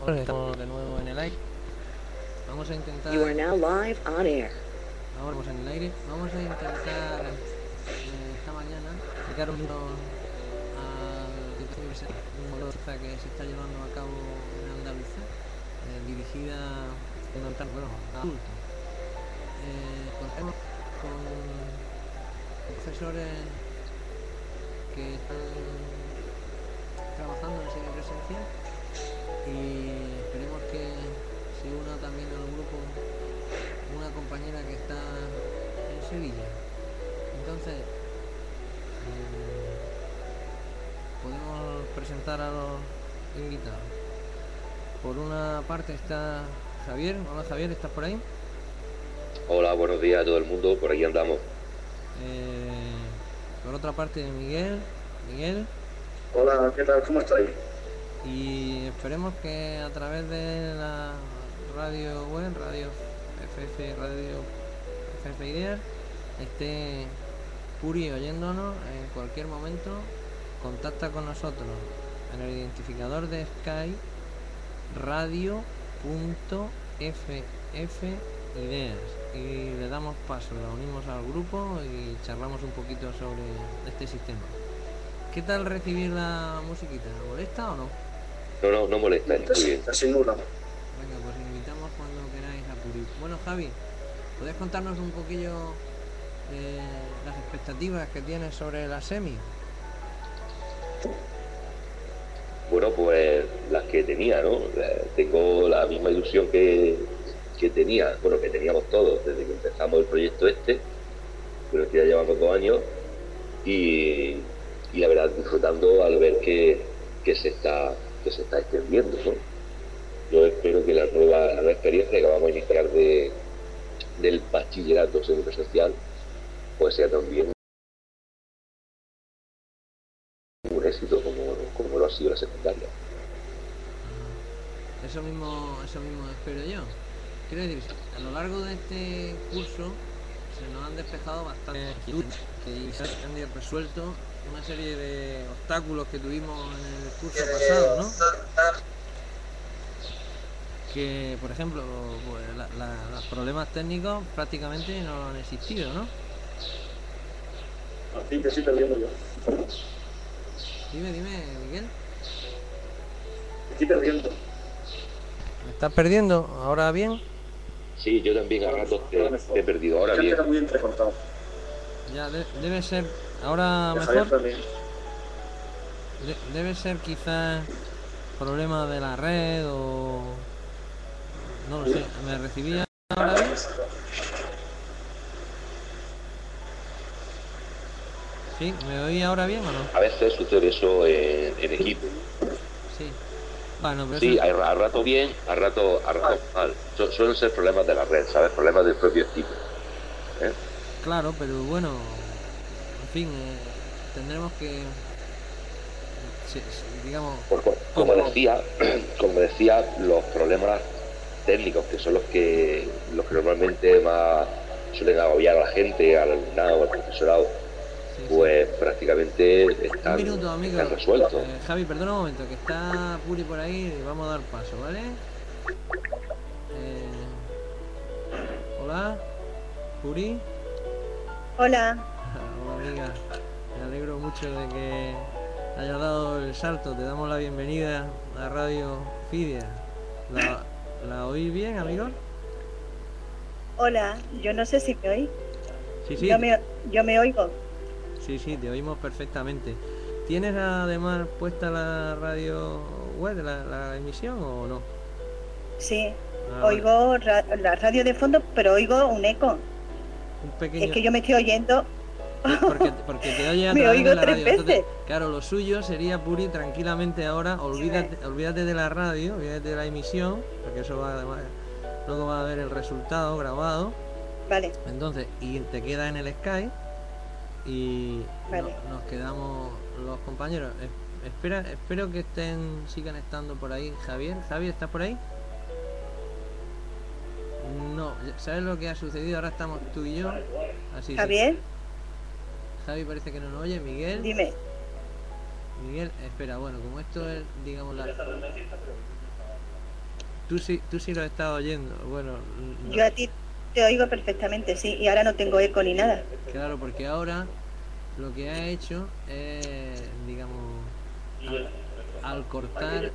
Estamos de nuevo en el aire. Vamos a intentar. You are now live on air. Ahora vamos en el aire. Vamos a intentar esta mañana explicar un poco un modelo que se está llevando a cabo en Andalucía, dirigida a adultos. Contamos con profesores que están trabajando en semipresencial y esperemos que se una también al grupo una compañera que está en Sevilla. Entonces podemos presentar a los invitados. Por una parte está Javier. Hola Javier, ¿estás por ahí? Hola, buenos días a todo el mundo, por aquí andamos. Por otra parte Miguel. Hola, ¿qué tal? ¿Cómo estáis? Y esperemos que a través de la radio web, Radio FF Ideas, esté Puri oyéndonos en cualquier momento. Contacta con nosotros en el identificador de Skype radio.ff-ideas y le damos paso, la unimos al grupo y charlamos un poquito sobre este sistema. ¿Qué tal recibir la musiquita? ¿Molesta o no? No molesta, está bien. Casi nula. Venga, pues invitamos cuando queráis a Puri. Bueno, Javi, ¿podés contarnos un poquillo las expectativas que tienes sobre la semi? Bueno, pues las que tenía, ¿no? Tengo la misma ilusión que tenía, bueno, que teníamos todos desde que empezamos el proyecto pero que ya llevamos 2 años y la verdad disfrutando al ver que se está extendiendo, ¿no? Yo espero que la nueva experiencia que vamos a iniciar del bachillerato semipresencial pues sea también un éxito como lo ha sido la secundaria. Eso mismo espero yo. Quiero decir, a lo largo de este curso se nos han despejado bastantes inquietudes y se han resuelto una serie de obstáculos que tuvimos en el curso pasado, ¿no? Que, por ejemplo, pues, los problemas técnicos prácticamente no han existido, ¿no? Así que sí perdiendo yo. Dime, Miguel. Estoy perdiendo. ¿Me estás perdiendo? ¿Ahora bien? Sí, yo también a ratos te he perdido. Ahora bien. Era muy entrecortado. Ya, debe ser. ¿Ahora mejor? Debe ser quizás problema de la red o... No lo sé. ¿Me recibía ahora bien? ¿Sí? ¿Me oí ahora bien o no? A veces sucede eso en equipo. Sí. Bueno, pero sí, eso... a rato bien, a rato mal. Suelen ser problemas de la red, ¿sabes? Problemas del propio equipo. Claro, pero bueno, en fin, tendremos que... digamos... Como decía, los problemas técnicos, que son los que normalmente más suelen agobiar a la gente, al alumnado, al profesorado, pues prácticamente están resueltos. Javi, perdona un momento, que está Puri por ahí y vamos a dar paso, ¿vale? Hola, Puri. Hola. Hola, amiga. Me alegro mucho de que hayas dado el salto. Te damos la bienvenida a Radio Fidia. ¿La oís bien, amigo? Hola, yo no sé si me oís. Sí. Yo me oigo. Sí, te oímos perfectamente. ¿Tienes además puesta la radio web, la emisión o no? Sí, oigo la radio de fondo, pero oigo un eco. Un pequeño... Es que yo me estoy oyendo. Porque te oye a me través oigo de la 3 radio. veces. Entonces, claro, lo suyo sería, Puri, tranquilamente ahora, olvídate de la radio, olvídate de la emisión, porque eso va además, luego va a ver el resultado grabado. Vale. Entonces, y te queda en el Skype y vale. nos quedamos los compañeros. Espero que sigan estando por ahí. Javier, ¿estás por ahí? No, ¿sabes lo que ha sucedido? Ahora estamos tú y yo. Así. Javier. Javi parece que no nos oye. Miguel. Dime. Miguel, espera, bueno, como esto es, digamos, tú sí lo has estado oyendo. Bueno, Yo a ti te oigo perfectamente, sí, y ahora no tengo eco ni nada. claro, porque ahora lo que ha hecho es, digamos, al cortar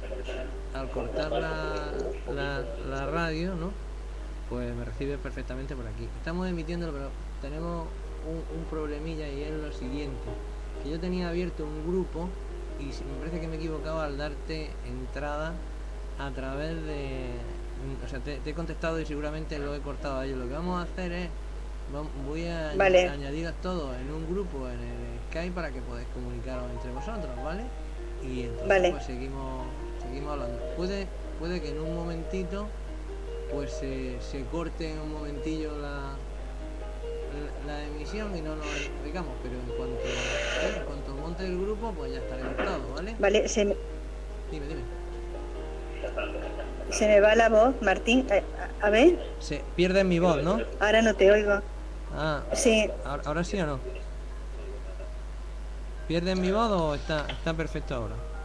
la radio, ¿no? Pues me recibe perfectamente por aquí. Estamos emitiéndolo, pero tenemos un problemilla, y es lo siguiente, que yo tenía abierto un grupo y me parece que me he equivocado al darte entrada a través de... O sea, te he contestado y seguramente lo he cortado a ellos. Lo que vamos a hacer es... Voy a Vale. añadiros todos en un grupo en el Skype para que podáis comunicaros entre vosotros, ¿vale? Y entonces Vale. pues seguimos hablando. Puede que en un momentito pues se corte en un momentillo la emisión y no nos explicamos, pero en cuanto monte el grupo pues ya estaré cortado, ¿vale? Vale, Dime. se me va la voz, Martín. A ver, Se pierde mi voz, ¿no? ahora no te oigo. Ah, Sí, ahora sí o no. ¿Pierdes mi voz o está perfecto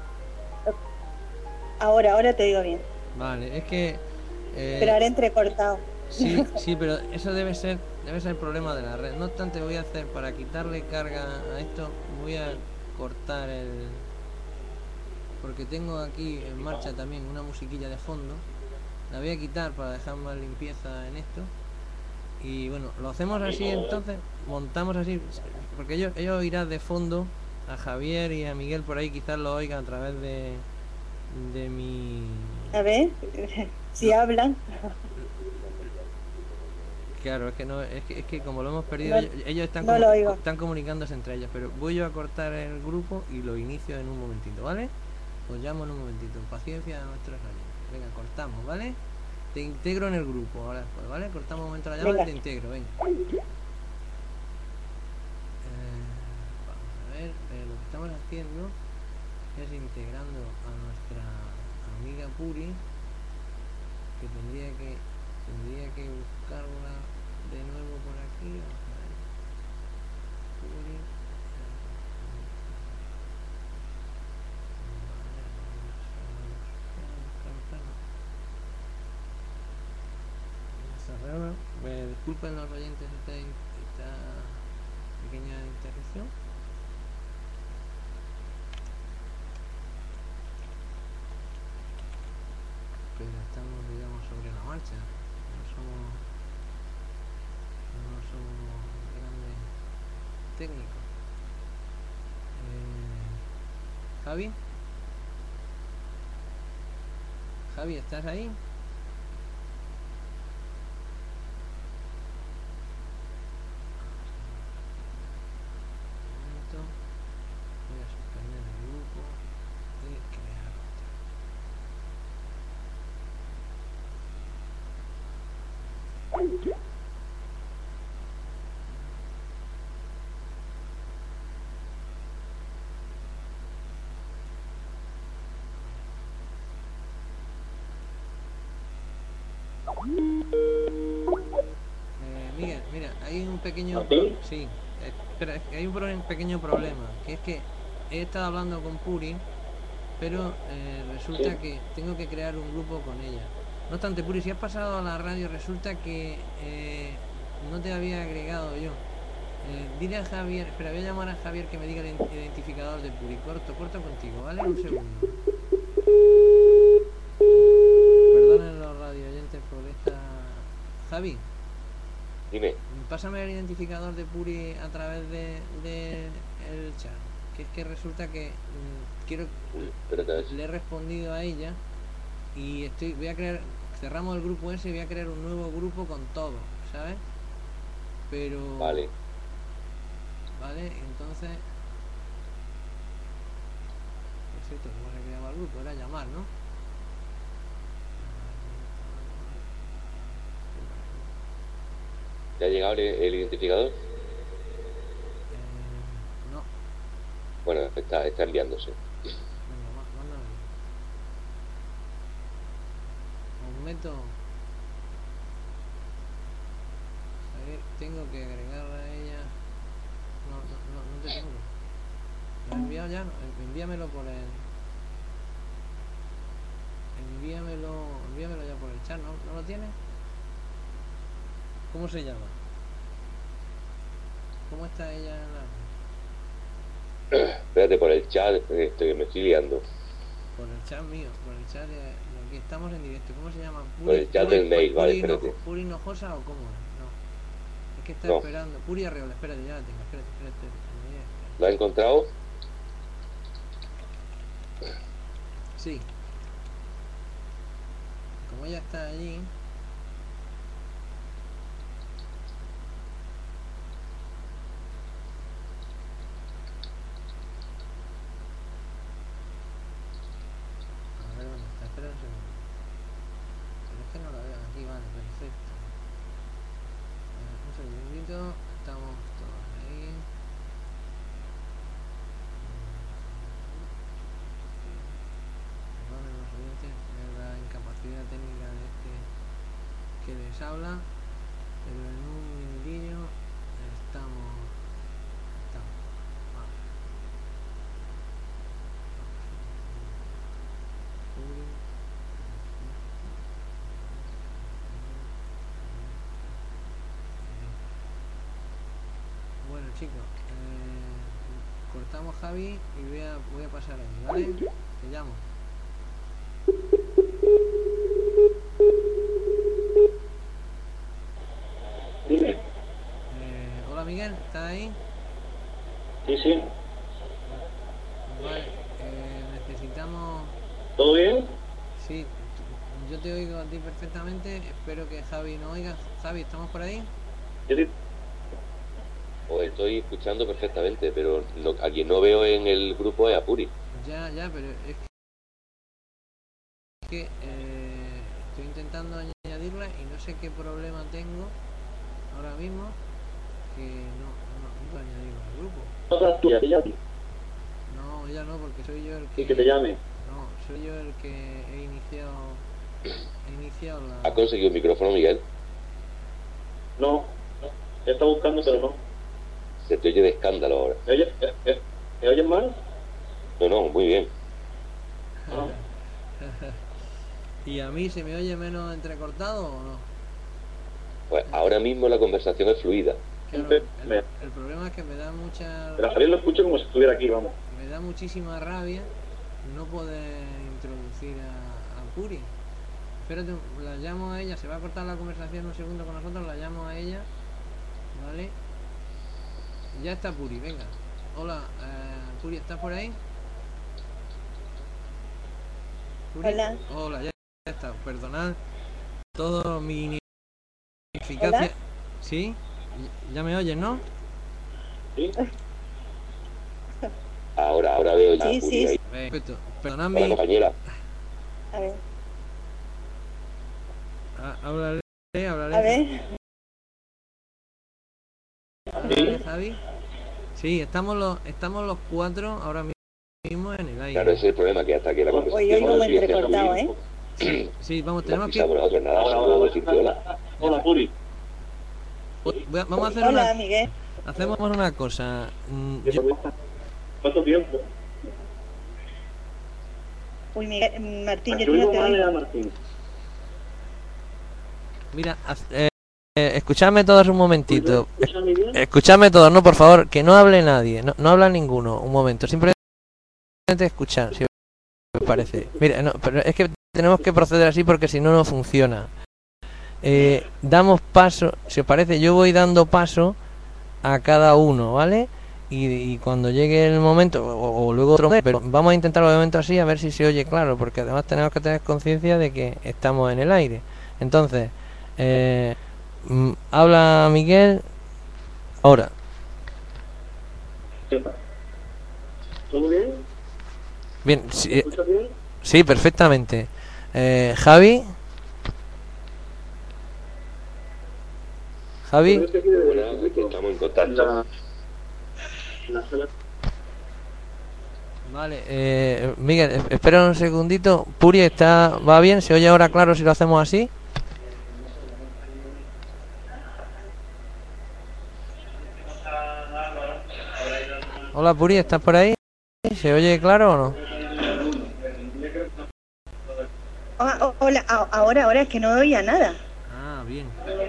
ahora? ahora te oigo bien. Vale, es que... Pero ahora entrecortado. Sí, pero eso debe ser el problema de la red. No obstante, voy a hacer, para quitarle carga a esto, voy a cortar porque tengo aquí en marcha también una musiquilla de fondo. La voy a quitar para dejar más limpieza en esto. Y bueno, lo hacemos así entonces, montamos así, porque ellos oirán de fondo a Javier y a Miguel por ahí, quizás lo oigan a través de mi... A ver, si hablan. Claro, es que no, es que como lo hemos perdido, No, ellos están, no lo oigo. están comunicándose entre ellos, pero voy yo a cortar el grupo y lo inicio en un momentito, ¿vale? Os llamo en un momentito, paciencia a nuestros oyentes. Venga, cortamos, ¿vale? Te integro en el grupo ahora después, ¿vale? Cortamos un momento la llamada y te integro, venga. Vamos a ver, lo que estamos haciendo es integrando a nuestra amiga Puri, que tendría que buscarla de nuevo por aquí. Vamos a ver. Puri. Disculpen los oyentes esta pequeña interrupción. Pero estamos, digamos, sobre la marcha. No somos grandes técnicos. Javi, ¿estás ahí? Voy a suspender el grupo y crear otro. Miguel, mira, hay un pequeño... Sí, espera, hay un pequeño problema, que es que he estado hablando con Puri, pero resulta que tengo que crear un grupo con ella. No obstante, Puri, si has pasado a la radio, resulta que no te había agregado yo. Dile a Javier, espera, voy a llamar a Javier que me diga el identificador de Puri. Corto contigo, ¿vale? Un segundo. Perdonen los radio oyentes por esta... Javi. Dime. Pásame el identificador de Puri a través de el chat. Que es que resulta que le he respondido a ella y voy a crear, cerramos el grupo ese y voy a crear un nuevo grupo con todo, ¿sabes? Pero... Vale, entonces... Por cierto, ¿cómo se creaba el grupo? Era llamar, ¿no? ¿Te ha llegado el identificador? No. Bueno, está enviándose. Venga, mándame. Aumento. A ver, tengo que agregarla a ella. No te tengo. ¿Lo has enviado ya? Envíamelo por el envíamelo ya por el chat, ¿no lo tienes? ¿Cómo se llama? ¿Cómo está ella en la... Espérate, por el chat, me estoy liando. Por el chat mío, por el chat de... Aquí estamos en directo. ¿Cómo se llama? Por el chat del mail, vale, espérate. ¿Puri Hinojosa o cómo es? No. Es que está esperando. Puri Arreola, espérate, ya la tengo. Espérate. ¿Lo has encontrado? Sí. Como ella está allí... A ver dónde está, espera un segundo. Pero es que no la veo aquí, vale, perfecto. Un segundito, estamos todos ahí. Perdonen los oyentes, es la incapacidad técnica de este que les habla, pero en un minutillo estamos. Vale. Bueno chicos, cortamos Javi y voy a pasar ahí, ¿vale? Te llamo. Dime. Hola Miguel, ¿estás ahí? Sí. Vale, necesitamos... ¿Todo bien? Sí, yo te oigo a ti perfectamente, espero que Javi no oiga. Javi, ¿estamos por ahí? Os estoy escuchando perfectamente, pero a quien no veo en el grupo es a Puri. Ya, pero es que estoy intentando añadirla y no sé qué problema tengo ahora mismo que no puedo añadirla al grupo. ¿Otra tuya, te llame? No, ella no, porque soy yo el que... ¿Y que te llame? No, soy yo el que he iniciado la... ¿Has conseguido el micrófono, Miguel? No. Está buscando, pero no. Se te oye de escándalo ahora. ¿Me oyes mal? No, muy bien. ¿Y a mí se me oye menos entrecortado o no? Pues ahora mismo la conversación es fluida. Claro, el problema es que me da mucha... Pero Javier lo escucho como si estuviera aquí, vamos. Me da muchísima rabia no poder introducir a Puri. Espérate, la llamo a ella, se va a cortar la conversación un segundo con nosotros, la llamo a ella, ¿vale? Ya está Puri, venga. Hola, Puri, ¿estás por ahí? ¿Puri? Hola, ya está, perdonad todo mi ineficacia. ¿Hola? ¿Sí? ¿Ya me oyes, no? ¿Sí? Ahora veo ya Sí, Puri sí. ahí. Perfecto, perdonad Hola, mi... compañera. A ver. Háblale. A ver. Háblale, Javi. Sí, estamos los cuatro ahora mismo en el aire. Claro, ese es el problema, que hasta que la conversación... Hoy oigo muy entrecortado, ¿eh? Sí, vamos, Nos tenemos que... pisamos nosotros, nada, solo decirte hola. Hola, Puri. Vamos a hacer Hola, Miguel. Hacemos una cosa. ¿Cuánto tiempo? Uy, Miguel, Martín, yo Yo no oigo te mal oigo. a Martín. Mira, escuchadme todos un momentito. ¿Escuchame bien? Escuchadme todos, no, por favor, que no hable nadie. No habla ninguno, un momento. Simplemente escuchar, si os parece. Mira, no, pero es que tenemos que proceder así porque si no, no funciona. Damos paso, si os parece, yo voy dando paso a cada uno, ¿vale? Y cuando llegue el momento, o luego otro, pero vamos a intentarlo de momento así, a ver si se oye claro, porque además tenemos que tener conciencia de que estamos en el aire. Entonces, habla Miguel ahora. ¿Todo bien? Bien, ¿Me sí, escuchas bien? sí, perfectamente. Javi. Javi. Bueno, aquí estamos en contacto. La sala. Vale, Miguel, espera un segundito. Puri, ¿va bien? ¿Se oye ahora claro si lo hacemos así? Hola Puri, ¿estás por ahí? ¿Se oye claro o no? Hola, ahora es que no oía nada. Ah, bien.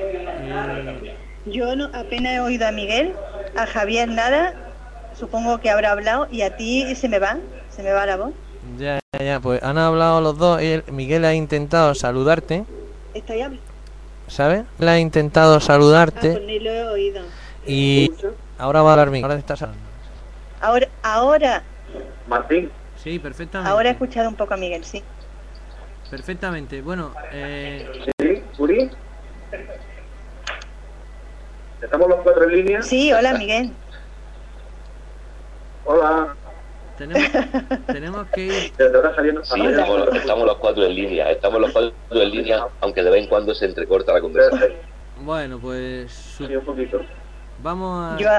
Yo no, apenas he oído a Miguel, a Javier nada, supongo que habrá hablado, y a ti se me va la voz. Ya, pues han hablado los dos. Miguel ha intentado saludarte, Estoy hablando. ¿sabes? Él ha intentado saludarte Pues ni lo he oído. y ahora va a hablar Miguel. Ahora te estás hablando. Ahora Martín, Sí, perfectamente. he escuchado un poco a Miguel, sí. Perfectamente. Bueno, ¿sí? ¿Uri? ¿Estamos los cuatro en línea? Sí, hola Miguel. Hola. tenemos que ir. Desde ahora saliendo. Sí, estamos los cuatro en línea. Estamos los cuatro en línea, aunque de vez en cuando se entrecorta la conversación. Bueno, pues Sí, un poquito. vamos a... Yo,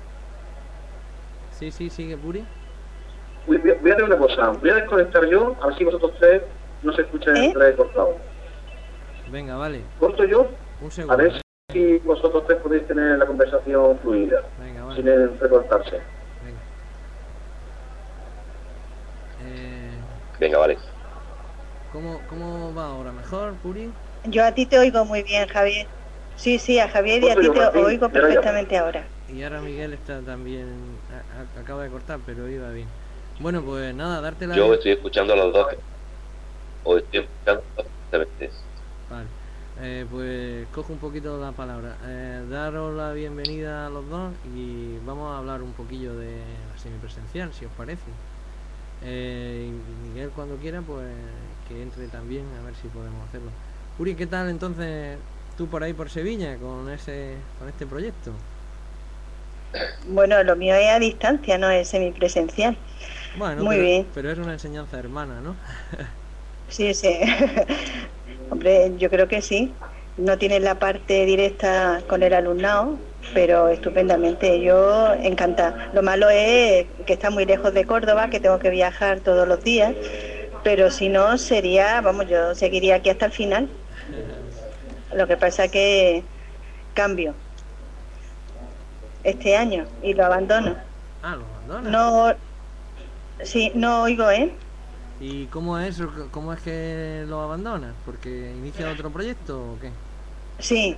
Sí, sigue Puri. Voy a hacer una cosa. Voy a desconectar yo, a ver si vosotros tres no se escuchan entrecortados. Venga, vale. Corto yo, Un segundo. a ver si vosotros tres podéis tener la conversación fluida, Venga, vale. sin entrecortarse. Venga. Venga, vale. ¿Cómo va ahora? ¿Mejor, Puri? yo a ti te oigo muy bien, Javier. Sí, a Javier y a ti te oigo perfectamente ahora. Y ahora Miguel está también... acaba de cortar, pero iba bien. Bueno, pues nada, darte la... Yo estoy escuchando a los dos. O estoy escuchando perfectamente. Vale. Pues cojo un poquito la palabra. Daros la bienvenida a los dos y vamos a hablar un poquillo de la semipresencial, si os parece. Y Miguel, cuando quiera, pues que entre también, a ver si podemos hacerlo. Uri, ¿qué tal entonces tú por ahí por Sevilla con este proyecto? Bueno, lo mío es a distancia, no es semipresencial. Bueno, Muy bien. pero es una enseñanza hermana, ¿no? Sí. Hombre, yo creo que sí. No tienes la parte directa con el alumnado, pero estupendamente. Yo encantada. Lo malo es que está muy lejos de Córdoba, que tengo que viajar todos los días, pero si no sería, vamos, yo seguiría aquí hasta el final. Lo que pasa que cambio este año y lo abandono. Ah, lo abandonas. No, sí, no oigo, ¿eh? ¿Y cómo es que lo abandonas? ¿Porque inicia otro proyecto o qué? Sí.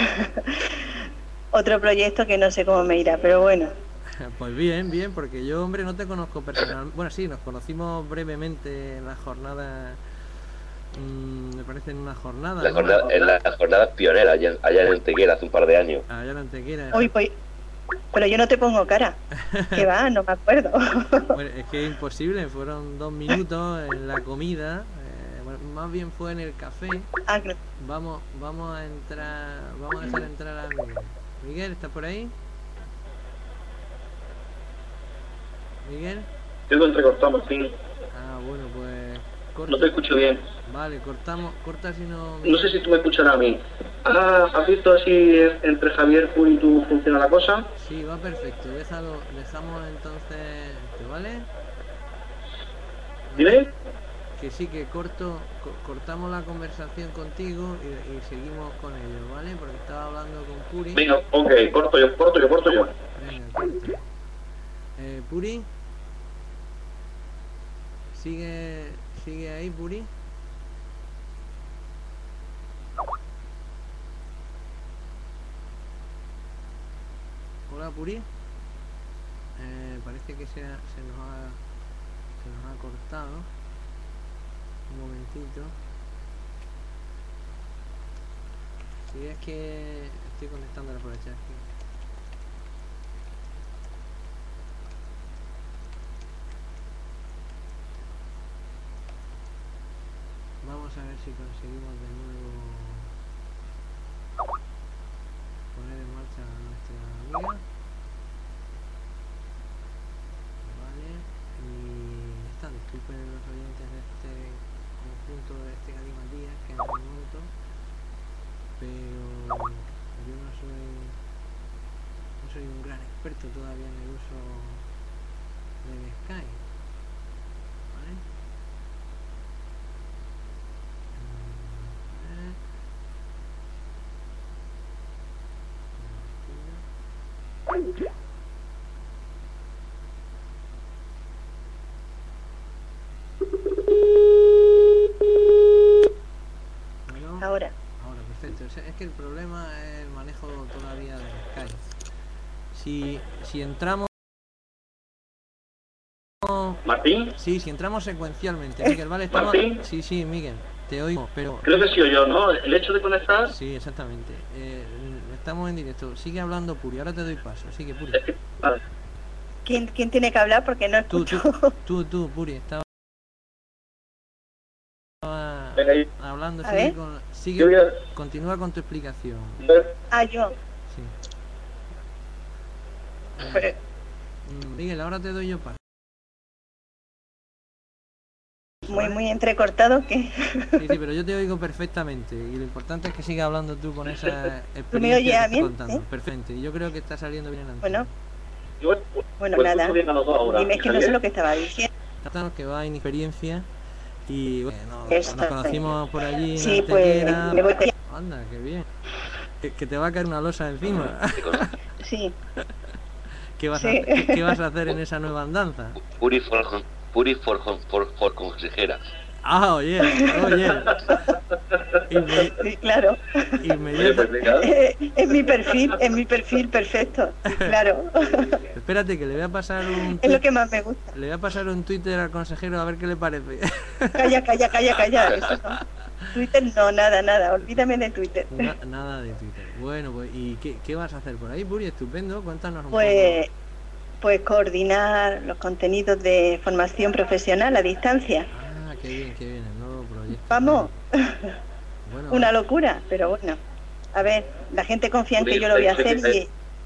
Otro proyecto que no sé cómo me irá, pero bueno. Pues bien, porque yo, hombre, no te conozco personalmente. Bueno, sí, nos conocimos brevemente en la jornada. Me parece en una jornada. En las jornadas pioneras, allá en Antequera, hace un par de años. Allá en Antequera. Uy, pues, pero yo no te pongo cara. Que va, no me acuerdo. Bueno, es que es imposible, fueron 2 minutos en la comida. Bueno, más bien fue en el café. Ah, claro. Vamos a dejar entrar a Miguel. Miguel, ¿estás por ahí? Miguel. Tengo entrecortado, Martín. Ah, bueno, pues No te escucho bien. Vale, corta si no... No sé si tú me escucharás a mí. ¿Has visto si entre Javier, Puri y tú funciona la cosa? Sí, va perfecto, dejamos entonces ¿vale? ¿Dime? Que sí, que cortamos la conversación contigo y seguimos con ellos, ¿vale? Porque estaba hablando con Puri. Venga, ok, corto yo. Venga, corta. Puri, sigue ahí, Puri. Hola, Puri. Parece que se nos ha cortado. Un momentito. Si es que estoy contestándole por el chat. Vamos a ver si conseguimos de nuevo poner en marcha a nuestra amiga. Vale, y está, disculpen los oyentes de este conjunto de este galimatías que me monto, pero yo no soy un gran experto todavía en el uso del Skype. ¿Vale? todavía de Skype. Si entramos... ¿Martín? Sí, si entramos secuencialmente, Miguel, ¿vale? Estamos... ¿Martín? Sí, Miguel, te oigo, pero... Creo que sí o yo, ¿no? El hecho de conectar... Sí, exactamente. Estamos en directo. Sigue hablando Puri, ahora te doy paso. Sigue, Puri. Vale. ¿Quién tiene que hablar? Porque no escucho. Tú, Puri, estaba Venga, ahí. hablando. A ver. Yo voy a- Continúa con tu explicación. Yo. Sí. Pero- Miguel, ahora te doy yo paso. muy entrecortado que... Sí, pero yo te oigo perfectamente y lo importante es que sigas hablando tú con esa ¿Tú me oyes experiencia a que mí? estás contando. ¿Sí? Perfecto, y yo creo que está saliendo bien antes. Bueno, Pues nada. escucho bien a los dos ahora. Dime, es que no sé lo que estaba diciendo. Tratamos que va en experiencia y bueno, Eso. nos conocimos por allí en Sí, pues Antequera. me voy... Anda, qué bien. Que te va a caer una losa encima. Sí, ¿Qué vas, Sí. ¿Qué vas a hacer en esa nueva andanza? Puri for consejera. Ah, oye. sí, claro. Oye, pues venga. Es mi perfil perfecto. Sí, claro. Espérate que le voy a pasar un Es lo que más me gusta. le voy a pasar un Twitter al consejero a ver qué le parece. Calla. Eso no. Twitter no, nada. Olvídame de Twitter. Nada de Twitter. Bueno, pues ¿y qué vas a hacer por ahí, Puri? Estupendo, cuéntanos un Pues coordinar los contenidos de formación profesional a distancia. Ah, qué bien, el nuevo proyecto. Vamos, Bueno, una locura, pero bueno. A ver, la gente confía en que yo lo voy a hacer y...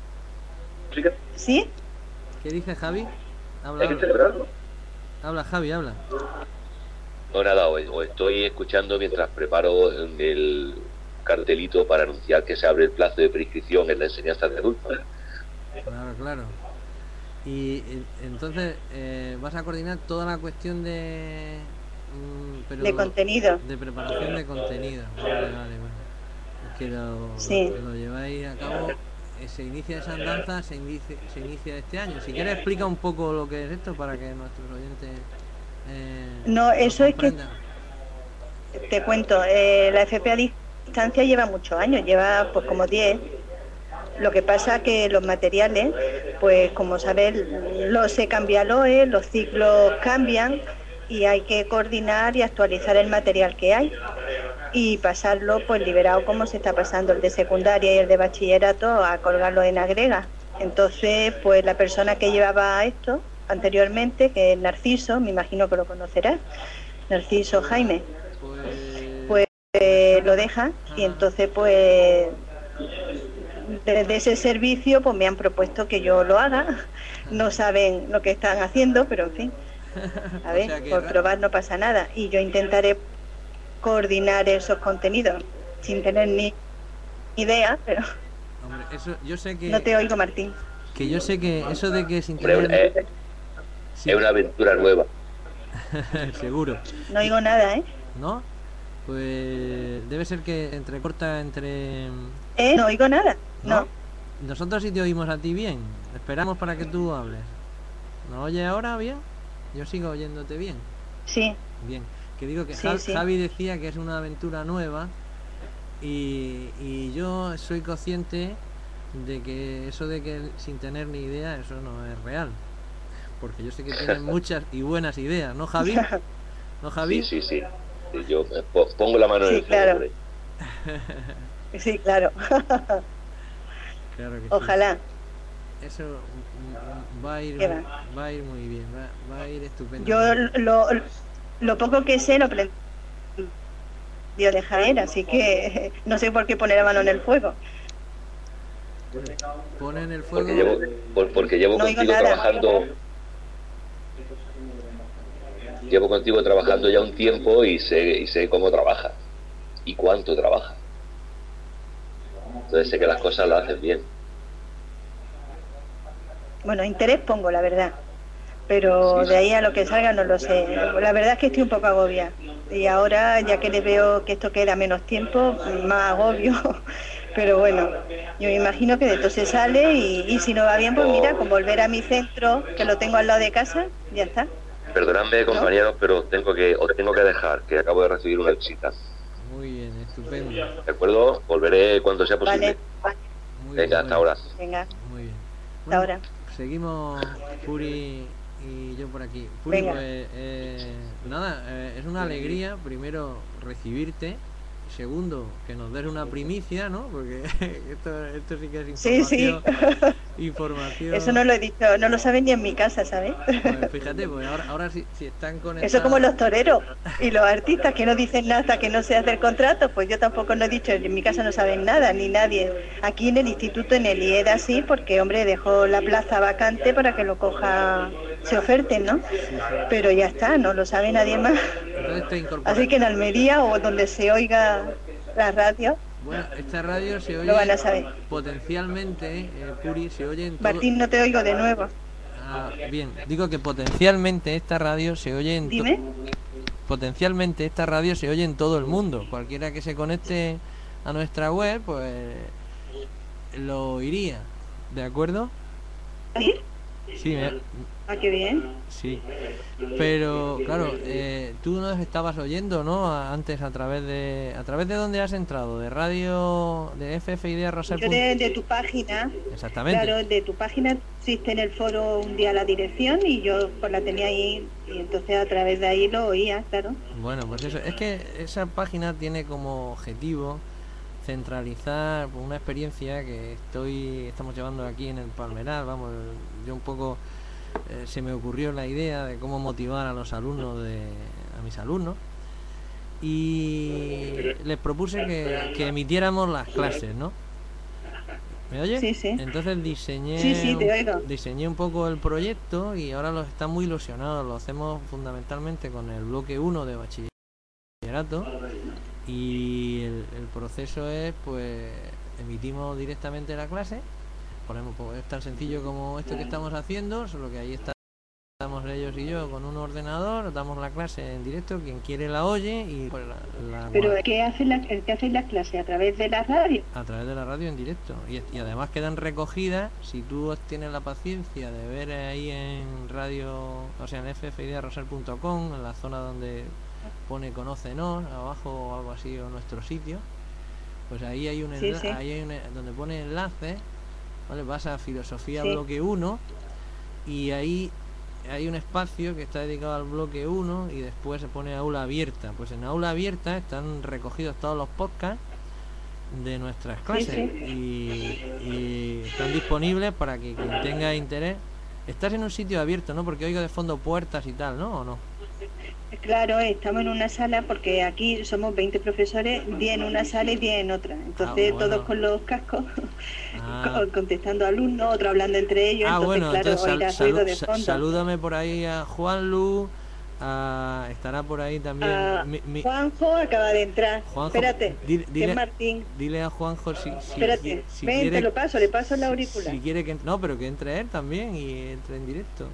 ¿Sí? ¿qué dice Javi? Hay que celebrarlo. Habla, Javi, habla. No, nada, os estoy escuchando mientras preparo el cartelito para anunciar que se abre el plazo de prescripción en la enseñanza de adultos. Claro. Y entonces vas a coordinar toda la cuestión de... pero De contenido. de preparación de contenido. Vale. Es que Sí. lo lleváis a cabo. Se inicia esa andanza, se inicia este año. Si quieres explica un poco lo que es esto para que nuestros oyentes No, eso es que comprendan. te cuento, la FP a distancia lleva muchos años, lleva pues como 10. Lo que pasa que los materiales, pues como sabes, se cambia LOE, los ciclos cambian y hay que coordinar y actualizar el material que hay y pasarlo pues liberado como se está pasando el de secundaria y el de bachillerato a colgarlo en agrega. Entonces, pues la persona que llevaba esto anteriormente, que es Narciso, me imagino que lo conocerás, Narciso Jaime, pues lo deja y entonces pues desde ese servicio pues me han propuesto que yo lo haga. No saben lo que están haciendo, pero en fin, a ver, O sea que por probar no pasa nada y yo intentaré coordinar esos contenidos sin tener ni idea, pero Hombre, eso yo sé que no te oigo, Martín. que yo sé que eso de que sin Hombre, tener sí, es una aventura nueva. seguro, No oigo nada, ¿eh? ¿no? Pues debe ser que entrecorta entre No oigo nada, no. Nosotros sí te oímos a ti bien. Esperamos para que tú hables. ¿Nos oyes ahora bien? Yo sigo oyéndote bien. Sí, Bien. Que digo que Sí, sí. Javi decía que es una aventura nueva y yo soy consciente de que eso de que sin tener ni idea, eso no es real. Porque yo sé que tienes muchas y buenas ideas, ¿no, Javi? ¿No, Javi? Sí. Yo pongo la mano en Sí, el fuego claro. por ahí. sí, claro. Claro que sí. Ojalá. Eso va a ir ¿Qué va? muy bien, va a ir estupendo. Yo lo poco que sé lo aprendí de Jaén, así que no sé por qué poner la mano en el fuego. Pone en el Porque fuego. porque llevo No oigo contigo nada. trabajando. Llevo contigo trabajando ya un tiempo y sé cómo trabajas y cuánto trabajas. Entonces sé que las cosas las haces bien. Bueno, interés pongo, la verdad. Pero Sí. de ahí a lo que salga no lo sé. La verdad es que estoy un poco agobiada. Y ahora, ya que le veo que esto queda menos tiempo, más agobio. Pero bueno, yo me imagino que de todo se sale y si no va bien, pues mira, con volver a mi centro, que lo tengo al lado de casa, ya está. Perdonadme, compañeros, pero os tengo que dejar, que acabo de recibir una visita. Muy bien, estupendo. ¿De acuerdo? Volveré cuando sea posible. Vale, Venga, hasta ahora. Venga, Muy bien. hasta ahora. Seguimos Puri y yo por aquí. Puri, Venga. pues nada, es una alegría primero recibirte. Segundo, que nos des una primicia, ¿no? Porque esto sí que es información. Sí. Información. Eso no lo he dicho, no lo saben ni en mi casa, ¿sabes? Pues fíjate, pues ahora si están conectados. Eso como los toreros y los artistas que no dicen nada hasta que no se hace el contrato, pues yo tampoco lo he dicho, en mi casa no saben nada, ni nadie. Aquí en el instituto, en el IEDA sí, porque hombre, dejó la plaza vacante para que lo coja, se oferten, ¿no? Pero ya está, no lo sabe nadie más. Entonces te incorporas. Así que en Almería o donde se oiga la radio, bueno, esta radio se oye lo van a saber. potencialmente, Puri, se oye en todo... Martín, no te oigo de nuevo. Ah, bien, digo que potencialmente esta radio se oye en Dime. Potencialmente esta radio se oye en todo el mundo. Cualquiera que se conecte a nuestra web, pues lo oiría. ¿De acuerdo? ¿Sí? Sí, Ah, qué bien. sí. Pero claro, tú nos estabas oyendo, ¿no? Antes a través de dónde has entrado, de radio de FFID Rosal. Yo de tu página. Exactamente. Claro, de tu página existe en el foro un día la dirección y yo pues la tenía ahí y entonces a través de ahí lo oía, claro. Bueno, pues eso, es que esa página tiene como objetivo centralizar una experiencia que estamos llevando aquí en el Palmeral. Vamos, yo un poco se me ocurrió la idea de cómo motivar a los alumnos, a mis alumnos, y les propuse que emitiéramos las clases, ¿no? ¿Me oyes? Sí, sí. Entonces diseñé, Sí, te oigo. diseñé un poco el proyecto y ahora los están muy ilusionados. Lo hacemos fundamentalmente con el bloque 1 de bachillerato y el proceso es, pues, emitimos directamente la clase. Ponemos, pues, es tan sencillo como esto que estamos haciendo, solo que ahí estamos ellos y yo con un ordenador, damos la clase en directo, quien quiere la oye y pues Pero ¿qué hacéis las clases? ¿A través de la radio? A través de la radio en directo y además quedan recogidas. Si tú tienes la paciencia de ver ahí en radio, o sea en ffidrosal.com, en la zona donde pone Conócenos, abajo o algo así, o nuestro sitio, pues ahí hay un Sí, enlace, sí. ahí hay donde pone enlace, ¿vale? Vas a filosofía Sí. bloque 1 y ahí hay un espacio que está dedicado al bloque 1 y después se pone aula abierta. Pues en aula abierta están recogidos todos los podcasts de nuestras clases. Sí. Y están disponibles para que quien tenga interés. Estás en un sitio abierto, ¿no? Porque oigo de fondo puertas y tal, ¿no? ¿O no? Claro, estamos en una sala porque aquí somos 20 profesores, 10 en una sala y 10 en otra. Entonces bueno. todos con los cascos Ah. contestando alumnos, otros hablando entre ellos. Ah, entonces, bueno, claro, entonces oirás ruido de fondo. salúdame por ahí a Juanlu, estará por ahí también Juanjo acaba de entrar. Juanjo, Espérate, que dile, es Martín. dile a Juanjo si Espérate, si ven, quiere, te lo paso, le paso el auricular. si quiere que no, pero que entre él también y entre en directo.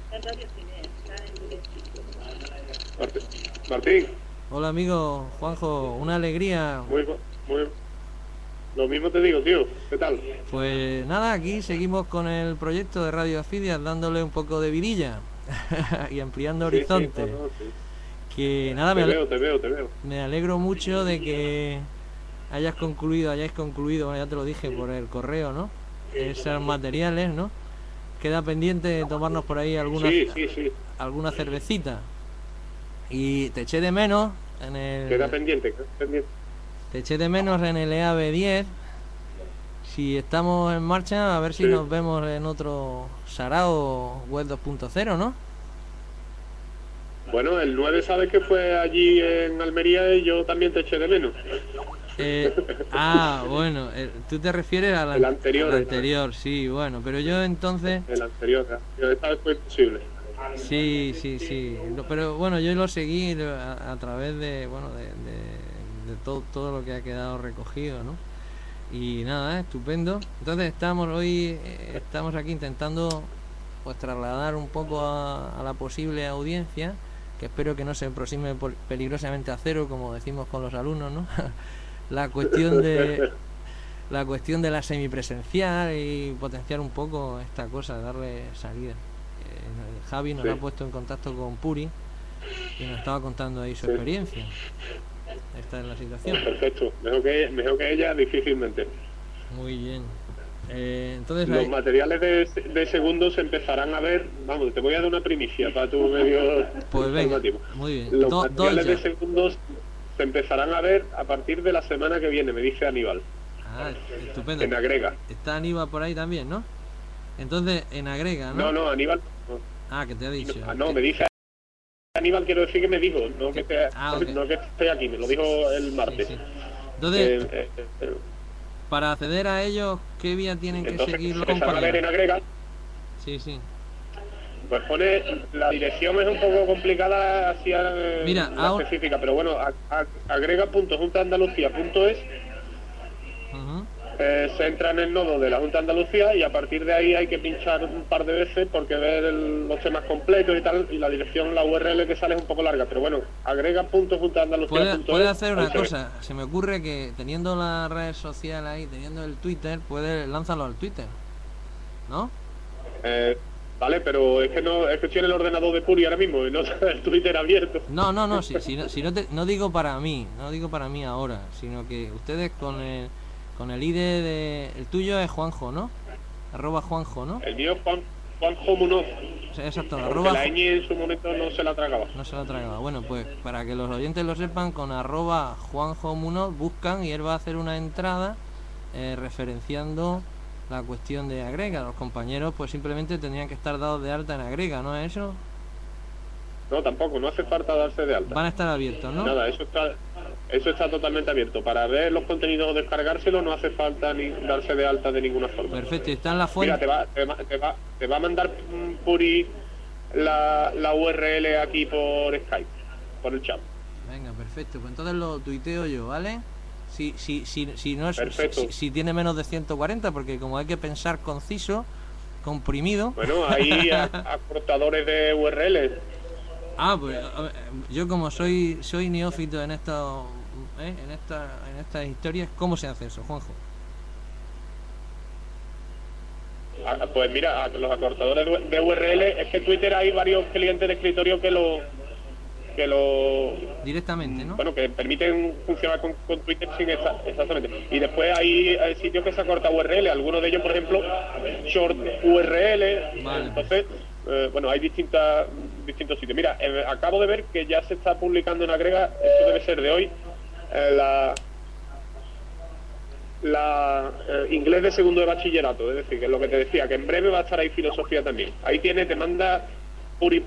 Martín, Hola amigo Juanjo, una alegría. muy, lo mismo te digo, tío, ¿qué tal? Pues nada, aquí seguimos con el proyecto de Radio Afidias, dándole un poco de virilla y ampliando horizontes. Sí, no, sí. Que nada, Te veo. me alegro mucho de que hayáis concluido, bueno, ya te lo dije por el correo, ¿no? Esos materiales, ¿no? Queda pendiente de tomarnos por ahí alguna cervecita. Y te eché de menos en el... Queda pendiente. Te eché de menos en el EAB 10. Si estamos en marcha, a ver si nos vemos en otro Sarao Web 2.0, ¿no? Bueno, el 9 sabes que fue allí en Almería y yo también te eché de menos. Bueno, tú te refieres El anterior. al anterior, sí, bueno, pero yo entonces... El anterior, esta vez fue imposible. Sí. Pero bueno, yo lo seguí a través de, bueno, de todo lo que ha quedado recogido, ¿no? Y nada, estupendo. Entonces estamos aquí intentando, pues, trasladar un poco a la posible audiencia, que espero que no se aproxime peligrosamente a cero, como decimos con los alumnos, ¿no? la cuestión de la semipresencial y potenciar un poco esta cosa, darle salida. Javi nos ha puesto en contacto con Puri y nos estaba contando ahí su experiencia. Esta es la situación. Perfecto, mejor que ella difícilmente. Muy bien. Entonces Los materiales de segundo se empezarán a ver, vamos, te voy a dar una primicia para tu medio pues venga, informativo. muy bien. Los materiales de segundos se empezarán a ver a partir de la semana que viene, me dice Aníbal. Ah, estupendo. En Agrega. Está Aníbal por ahí también, ¿no? Entonces, en Agrega, ¿no? No, Aníbal no. Ah, que te ha dicho. No, me dice Aníbal, quiero decir que me dijo, no que esté, okay. no que esté aquí, me lo dijo el martes. Sí. Entonces, para acceder a ellos, ¿qué vía tienen que seguir los compañeros? A ver en Agrega. Sí. Pues pone, la dirección es un poco complicada así específica, pero bueno, agrega.juntaandalucía.es. Se entra en el nodo de la Junta de Andalucía y a partir de ahí hay que pinchar un par de veces porque ver los temas completos y tal, y la dirección, la URL que sale es un poco larga, pero bueno, agrega.juntaandalucía.es. Puede hacer una cosa, se me ocurre que teniendo la red social ahí, teniendo el Twitter, puede lánzalo al Twitter, ¿no? Vale, pero es que estoy en el ordenador de Puri ahora mismo y no está el Twitter abierto. No, no digo para mí, ahora, sino que ustedes con el ID el tuyo es Juanjo, ¿no? @Juanjo, ¿no? El mío es Juanjo Munoz. Exacto, porque la ñ en su momento no se la tragaba. Bueno, pues para que los oyentes lo sepan, con @Juanjo Munoz buscan y él va a hacer una entrada referenciando la cuestión de Agrega. Los compañeros pues simplemente tendrían que estar dados de alta en Agrega, ¿no es eso? No, tampoco, no hace falta darse de alta. Van a estar abiertos, ¿no? Nada, eso está totalmente abierto. Para ver los contenidos o descargárselo no hace falta ni darse de alta de ninguna forma. Perfecto, está en la fuente. Mira, te va a mandar Puri la URL aquí por Skype, por el chat. Venga, perfecto, pues entonces lo tuiteo yo, ¿vale? Si no es, si tiene menos de 140, porque como hay que pensar conciso, comprimido. Bueno, hay acortadores de URL. Pues yo como soy neófito en esto, en estas historias, ¿cómo se hace eso, Juanjo? Pues mira, los acortadores de URL, es que en Twitter hay varios clientes de escritorio que lo directamente, ¿no? Bueno, que permiten funcionar con Twitter sin exactamente. Y después hay sitios que se acorta URL, algunos de ellos, por ejemplo, short URL. Vale. Entonces, bueno, hay distintos sitios. Mira, acabo de ver que ya se está publicando en Agrega, esto debe ser de hoy, la inglés de segundo de bachillerato, es decir, que es lo que te decía, que en breve va a estar ahí filosofía también. Ahí te manda Puri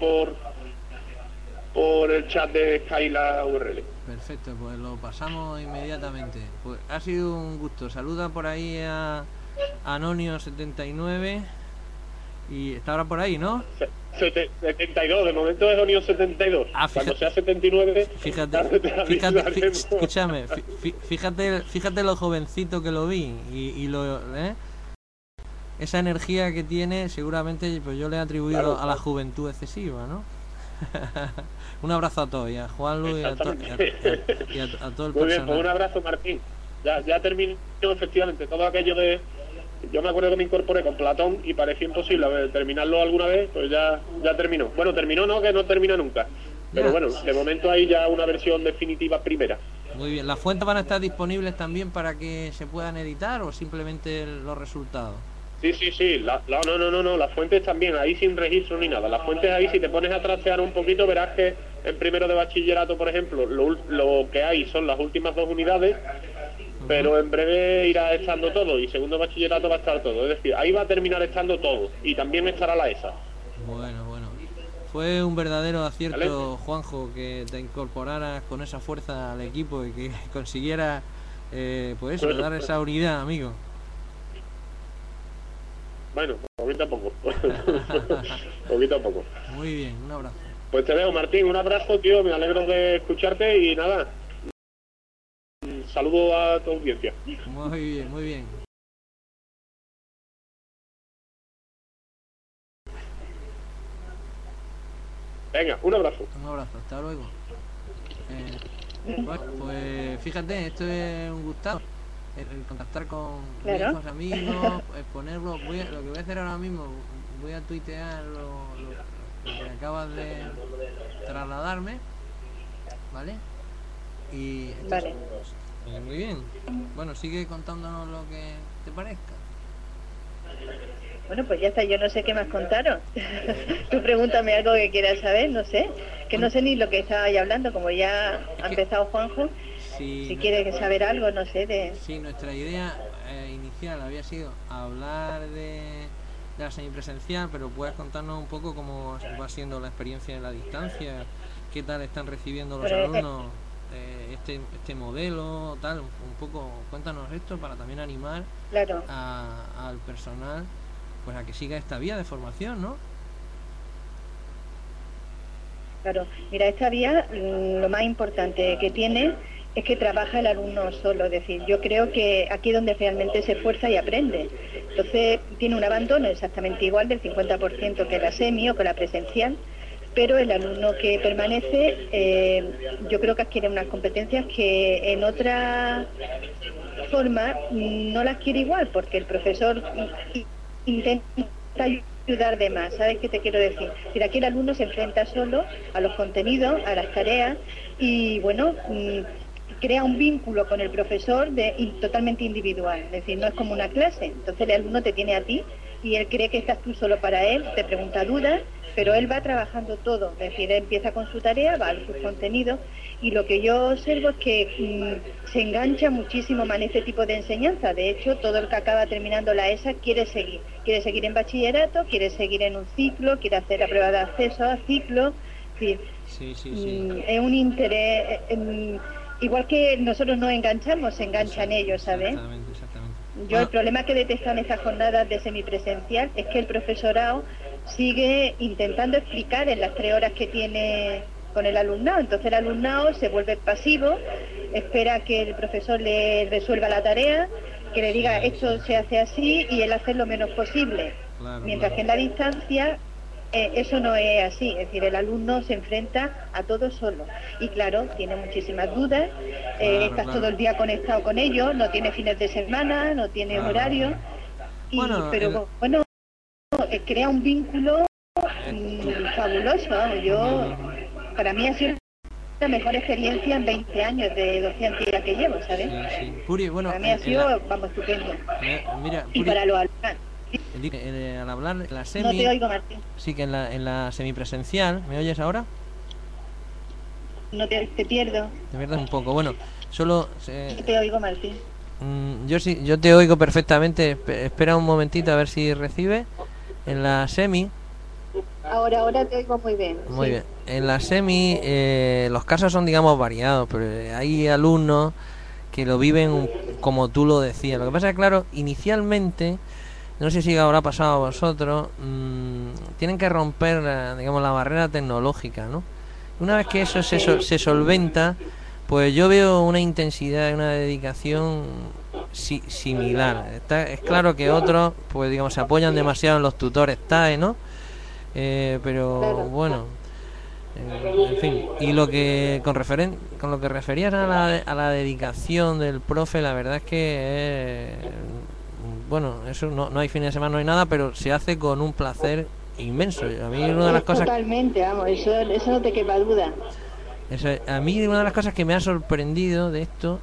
por el chat de Sky la URL. Perfecto, pues lo pasamos inmediatamente. Pues ha sido un gusto. Saluda por ahí a Anonio79 y está ahora por ahí, ¿no? 72, de momento es Anonio 72. Cuando sea 79, fíjate, escúchame, fíjate lo jovencito que lo vi y lo esa energía que tiene, seguramente pues yo le he atribuido a la juventud excesiva, ¿no? Un abrazo a todos, y a Juan Luis y a todo el personal. Muy bien, pues un abrazo, Martín. Ya terminó efectivamente todo aquello de... Yo me acuerdo que me incorporé con Platón y parecía imposible terminarlo alguna vez, pues ya terminó. Bueno, terminó no, que no termina nunca. Pero bueno, de momento hay ya una versión definitiva primera. Muy bien, ¿las fuentes van a estar disponibles también para que se puedan editar o simplemente los resultados? Sí, no, las fuentes también, ahí sin registro ni nada. Las fuentes ahí, si te pones a trastear un poquito, verás que en primero de bachillerato, por ejemplo, lo que hay son las últimas 2 unidades, pero en breve irá estando todo, y segundo de bachillerato va a estar todo. Es decir, ahí va a terminar estando todo, y también estará la ESA. Bueno. Fue un verdadero acierto, ¿vale? Juanjo, que te incorporaras con esa fuerza al equipo y que consiguieras, pues eso, dar esa unidad, amigo. Bueno, poquito a poco. Poquito a poco. Muy bien, un abrazo. Pues te veo, Martín, un abrazo, tío, me alegro de escucharte y nada. Saludo a tu audiencia. Muy bien. Venga, un abrazo. Un abrazo, hasta luego. Pues fíjate, esto es un gustado. El contactar con viejos amigos, exponerlo. Lo que voy a hacer ahora mismo, voy a tuitear lo que acabas de trasladarme, ¿vale? Y vale. Muy bien. Bueno, sigue contándonos lo que te parezca. Bueno, pues ya está, yo no sé qué más contaros. Tú pregúntame algo que quieras saber, no sé, que no sé ni lo que estaba ya hablando, como ya ha empezado Juanjo, si quieres saber algo, no sé, de... Sí, nuestra idea inicial había sido hablar de la semipresencial, pero puedes contarnos un poco cómo va siendo la experiencia en la distancia, qué tal están recibiendo los alumnos este modelo, tal, un poco, cuéntanos esto para también animar al personal pues a que siga esta vía de formación, ¿no? Claro, mira, esta vía lo más importante que tiene es que trabaja el alumno solo, es decir, yo creo que aquí es donde realmente se esfuerza y aprende. Entonces tiene un abandono exactamente igual del 50% que la semi o que la presencial, pero el alumno que permanece yo creo que adquiere unas competencias que en otra forma no las adquiere igual, porque el profesor intenta ayudar de más, ¿sabes qué te quiero decir? Mira, aquí el alumno se enfrenta solo a los contenidos, a las tareas y bueno, crea un vínculo con el profesor totalmente individual, es decir, no es como una clase, entonces el alumno te tiene a ti y él cree que estás tú solo para él, te pregunta dudas, pero él va trabajando todo, es decir, él empieza con su tarea, va a sus contenidos y lo que yo observo es que se engancha muchísimo más en este tipo de enseñanza. De hecho, todo el que acaba terminando la ESA quiere seguir en bachillerato, quiere seguir en un ciclo, quiere hacer la prueba de acceso a ciclo, es decir, es un interés, igual que nosotros nos enganchamos, se enganchan ellos, ¿sabes? Exactamente. Yo el problema que detesto en estas jornadas de semipresencial es que el profesorado sigue intentando explicar en las 3 horas que tiene con el alumnado, entonces el alumnado se vuelve pasivo, espera que el profesor le resuelva la tarea, que le diga esto se hace así y él hace lo menos posible, mientras que en la distancia eso no es así, es decir, el alumno se enfrenta a todo solo y claro, tiene muchísimas dudas, estás todo el día conectado con ellos, no tiene fines de semana, no tiene horario, pero bueno, crea un vínculo fabuloso, para mí ha sido la mejor experiencia en 20 años de docencia que llevo, ¿sabes? Sí. Puri, bueno, para mí ha sido, estupendo. Mira, Puri, y para los alumnos. Al hablar de la semi... No te oigo, Martín. Sí, que en la semipresencial, ¿me oyes ahora? No te pierdo. Te pierdes un poco, bueno, solo... No te oigo, Martín. Yo te oigo perfectamente, espera un momentito a ver si recibe. En la semi... Ahora te oigo muy bien. Muy bien. En la semi los casos son, digamos, variados, pero hay alumnos que lo viven como tú lo decías. Lo que pasa es que, claro, inicialmente, no sé si habrá pasado a vosotros, tienen que romper, digamos, la barrera tecnológica, ¿no? Una vez que eso se solventa, pues yo veo una intensidad y una dedicación similar. Es claro que otros, pues digamos, se apoyan demasiado en los tutores TAE, ¿no? Pero bueno, en fin, y lo que con lo que referías a la dedicación del profe, la verdad es que bueno, eso no hay fines de semana, no hay nada, pero se hace con un placer inmenso. A mí una de las cosas, totalmente, vamos, eso no te quepa duda. A mí una de las cosas que me ha sorprendido de esto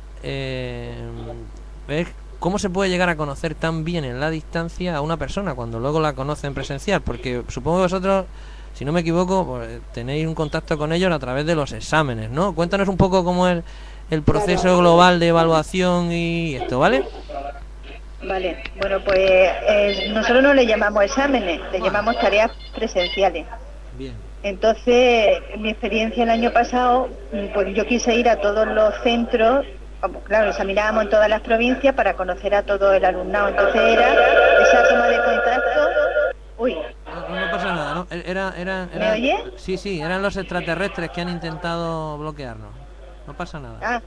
es cómo se puede llegar a conocer tan bien en la distancia a una persona cuando luego la conocen presencial, porque supongo que vosotros, si no me equivoco, pues, tenéis un contacto con ellos a través de los exámenes, ¿no? Cuéntanos un poco cómo es el proceso global de evaluación y esto, ¿vale? Vale, bueno, pues nosotros no le llamamos exámenes, le llamamos tareas presenciales. Bien. Entonces, mi experiencia el año pasado, pues yo quise ir a todos los centros, claro, examinábamos en todas las provincias para conocer a todo el alumnado, entonces era esa toma de contacto. Uy. No pasa nada, ¿no? ¿Me oye? Sí, eran los extraterrestres que han intentado bloquearnos. No pasa nada.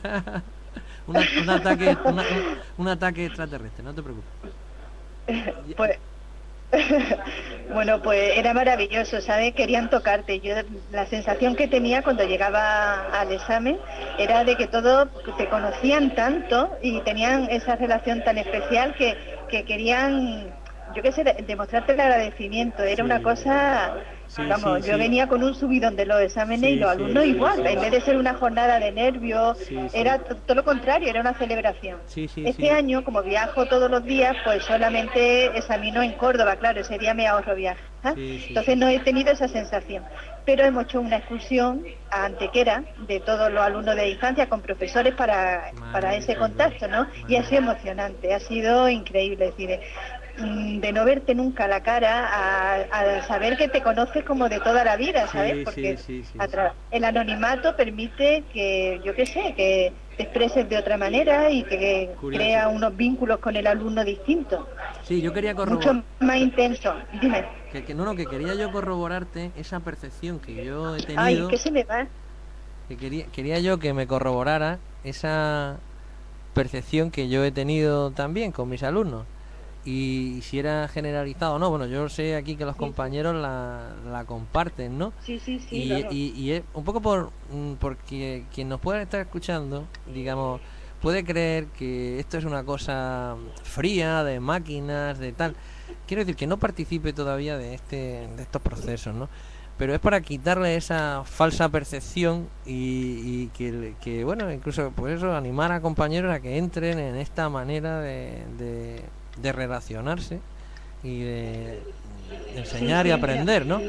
un ataque extraterrestre, no te preocupes. Pues bueno, pues era maravilloso, ¿sabes? Querían tocarte. Yo la sensación que tenía cuando llegaba al examen era de que todos te conocían tanto y tenían esa relación tan especial que querían, yo qué sé, demostrarte el agradecimiento. Era una cosa, vamos, yo venía con un subidón de los exámenes y los alumnos igual. En vez de ser una jornada de nervios, era todo lo contrario, era una celebración. Este año, como viajo todos los días, pues solamente examino en Córdoba, claro, ese día me ahorro viajar. Entonces no he tenido esa sensación. Pero hemos hecho una excursión a Antequera de todos los alumnos de infancia con profesores para ese contacto, ¿no? Y ha sido emocionante, ha sido increíble, es decir, de no verte nunca la cara a saber que te conoces como de toda la vida, ¿sabes? Porque el anonimato permite que, yo qué sé, que te expreses de otra manera y que crea unos vínculos con el alumno distintos. Sí, yo quería corroborar. Mucho más intenso. Dime. Que quería yo corroborarte esa percepción que yo he tenido. Ay, ¿qué se me va? Que quería yo que me corroborara esa percepción que yo he tenido también con mis alumnos. Y si era generalizado o no, bueno, yo sé aquí que los compañeros la comparten, ¿no? Sí, claro. Y es un poco porque quien nos pueda estar escuchando, digamos, puede creer que esto es una cosa fría, de máquinas, de tal. Quiero decir que no participe todavía de estos procesos, ¿no? Pero es para quitarle esa falsa percepción y que bueno, incluso por eso animar a compañeros a que entren en esta manera de relacionarse y de enseñar y aprender, ¿no?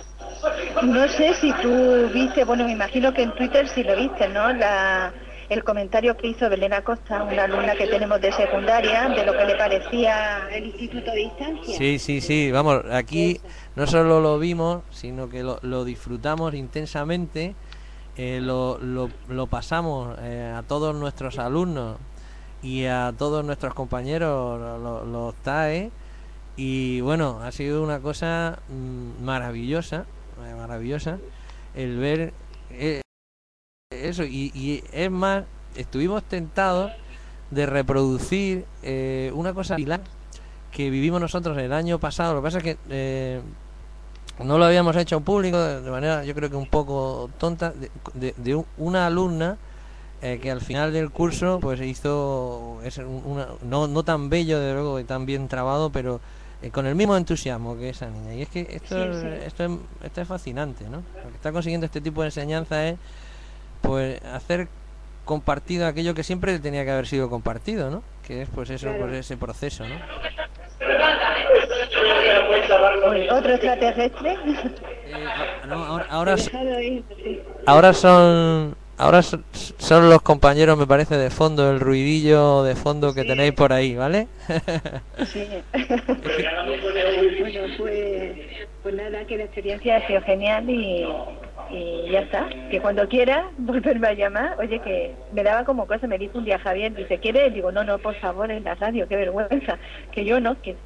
No sé si tú viste, bueno, me imagino que en Twitter sí lo viste, ¿no? El comentario que hizo Belén Acosta, una alumna que tenemos de secundaria, de lo que le parecía el instituto de distancia. Sí, vamos, aquí no solo lo vimos, sino que lo disfrutamos intensamente, lo pasamos a todos nuestros alumnos y a todos nuestros compañeros, los TAE, y bueno, ha sido una cosa maravillosa el ver eso, y es más, estuvimos tentados de reproducir una cosa similar que vivimos nosotros el año pasado. Lo que pasa es que no lo habíamos hecho público de manera, yo creo que un poco tonta, de una alumna que al final del curso pues hizo no tan bello de luego y tan bien trabado, pero con el mismo entusiasmo que esa niña. Y es que esto es fascinante, ¿no? Lo que está consiguiendo este tipo de enseñanza es pues hacer compartido aquello que siempre tenía que haber sido compartido, ¿no? Que es pues eso, pues ese proceso, ¿no? ¿Otro extraterrestre? No, ahora son los compañeros, me parece, de fondo, el ruidillo de fondo que tenéis por ahí, ¿vale? Sí. Bueno, pues nada, que la experiencia ha sido genial y ya está. Que cuando quiera volverme a llamar, oye, que me daba como cosa, me dijo un día Javier, dice, ¿quieres? Digo, no, por favor, en la radio, qué vergüenza. Que yo no, que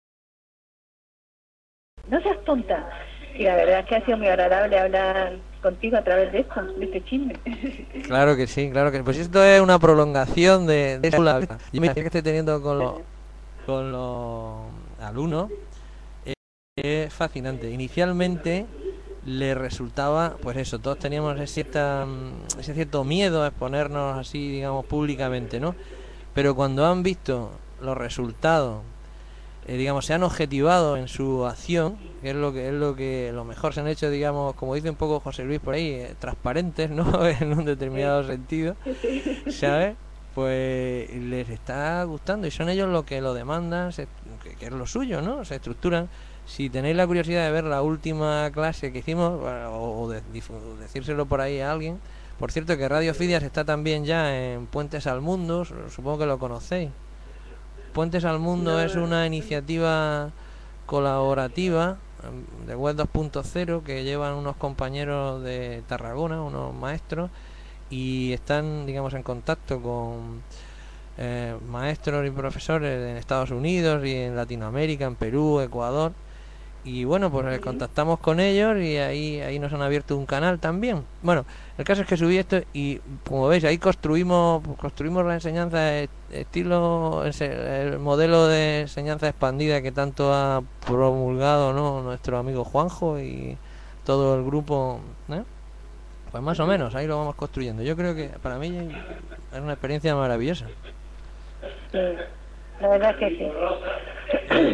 no seas tonta. Y la verdad es que ha sido muy agradable hablar contigo a través de esto, de este chisme. Claro que sí. Pues esto es una prolongación de la vida. Yo me que estoy teniendo con los alumnos es fascinante. Inicialmente le resultaba, pues eso, todos teníamos ese cierto miedo a exponernos así, digamos, públicamente, ¿no? Pero cuando han visto los resultados, digamos, se han objetivado en su acción, que es lo mejor se han hecho, digamos, como dice un poco José Luis por ahí, transparentes, ¿no? En un determinado sentido, ¿sabes? Pues les está gustando y son ellos los que lo demandan, que es lo suyo, ¿no? Se estructuran. Si tenéis la curiosidad de ver la última clase que hicimos, o decírselo por ahí a alguien, por cierto que Radio Fidias está también ya en Puentes al Mundo, supongo que lo conocéis. Puentes al Mundo es una iniciativa colaborativa de Web 2.0 que llevan unos compañeros de Tarragona, unos maestros, y están, digamos, en contacto con maestros y profesores en Estados Unidos y en Latinoamérica, en Perú, Ecuador. Y bueno, pues contactamos con ellos y ahí nos han abierto un canal también. Bueno, el caso es que subí esto y como veis ahí construimos la enseñanza estilo el modelo de enseñanza expandida que tanto ha promulgado, ¿no?, nuestro amigo Juanjo y todo el grupo, ¿eh? Pues más o menos ahí lo vamos construyendo. Yo creo que para mí es una experiencia maravillosa. Sí, la verdad es que sí.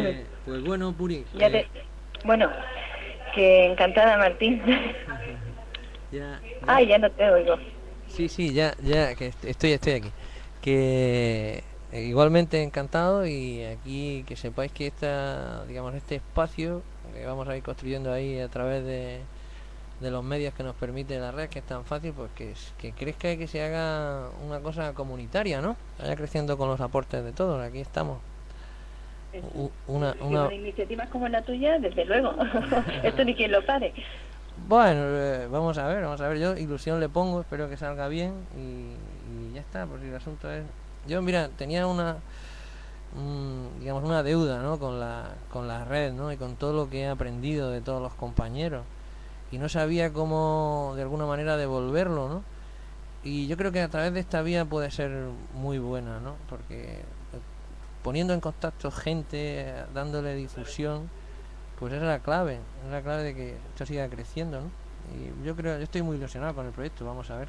Pues bueno, Puri. Bueno, que encantada, Martín. Ya. Ay, ya no te oigo. Sí, ya, que estoy aquí. Que igualmente encantado, y aquí que sepáis que este espacio que vamos a ir construyendo ahí a través de los medios que nos permite la red, que es tan fácil, pues que crezca y que se haga una cosa comunitaria, ¿no? Vaya creciendo con los aportes de todos. Aquí estamos. Una iniciativas como la tuya, desde luego. Esto ni quien lo pare. Bueno, vamos a ver, yo ilusión le pongo, espero que salga bien y ya está, porque el asunto es... Yo, mira, tenía digamos, una deuda, ¿no? con la red, ¿no? Y con todo lo que he aprendido de todos los compañeros, y no sabía cómo de alguna manera devolverlo, ¿no? Y yo creo que a través de esta vía puede ser muy buena, ¿no? Porque poniendo en contacto gente, dándole difusión, pues esa es la clave de que esto siga creciendo, ¿no? Y yo estoy muy ilusionado con el proyecto, vamos a ver.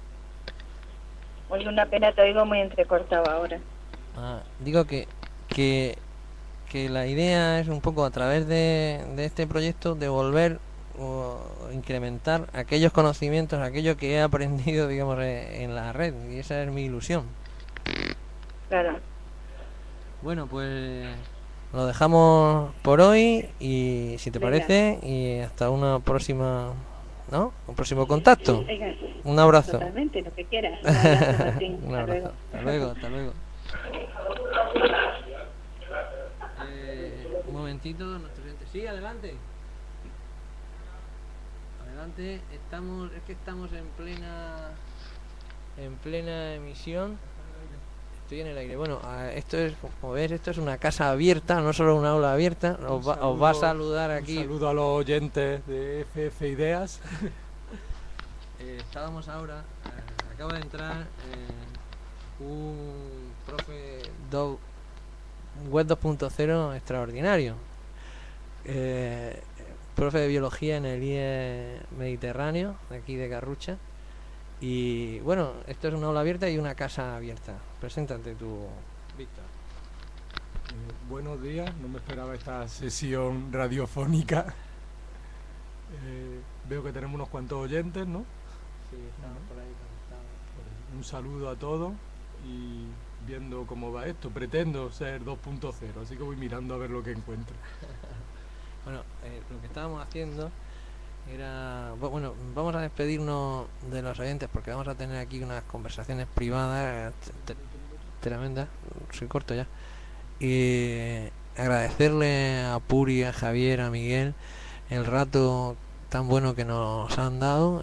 Oye, una pena, te oigo muy entrecortado ahora. Digo que la idea es un poco, a través de este proyecto, devolver o incrementar aquellos conocimientos, aquello que he aprendido, digamos, en la red, y esa es mi ilusión. Claro. Bueno, pues lo dejamos por hoy, y si te parece, y hasta una próxima, ¿no? Un próximo contacto. Venga, un abrazo. Totalmente, lo que quieras. Un abrazo, Martín. Un abrazo. Hasta luego. Un momentito, nuestro cliente. Sí, adelante. Estamos en plena emisión. Estoy en el aire. Bueno, esto es, como ves, esto es una casa abierta, no solo una aula abierta. Os va a saludar aquí. Un saludo a los oyentes de FF Ideas. Estábamos ahora, acaba de entrar un profe web 2.0 extraordinario, profe de biología en el IE Mediterráneo, de aquí de Garrucha. Y bueno, esto es una aula abierta y una casa abierta. Preséntate tú, Víctor. Buenos días, no me esperaba esta sesión radiofónica. Veo que tenemos unos cuantos oyentes, ¿no? Sí, estamos por ahí conectados. Un saludo a todos, y viendo cómo va esto, pretendo ser 2.0, así que voy mirando a ver lo que encuentro. Bueno, lo que estábamos haciendo era... Bueno, vamos a despedirnos de los oyentes, porque vamos a tener aquí unas conversaciones privadas tremendas. Soy corto ya. Y agradecerle a Puri, a Javier, a Miguel el rato tan bueno que nos han dado.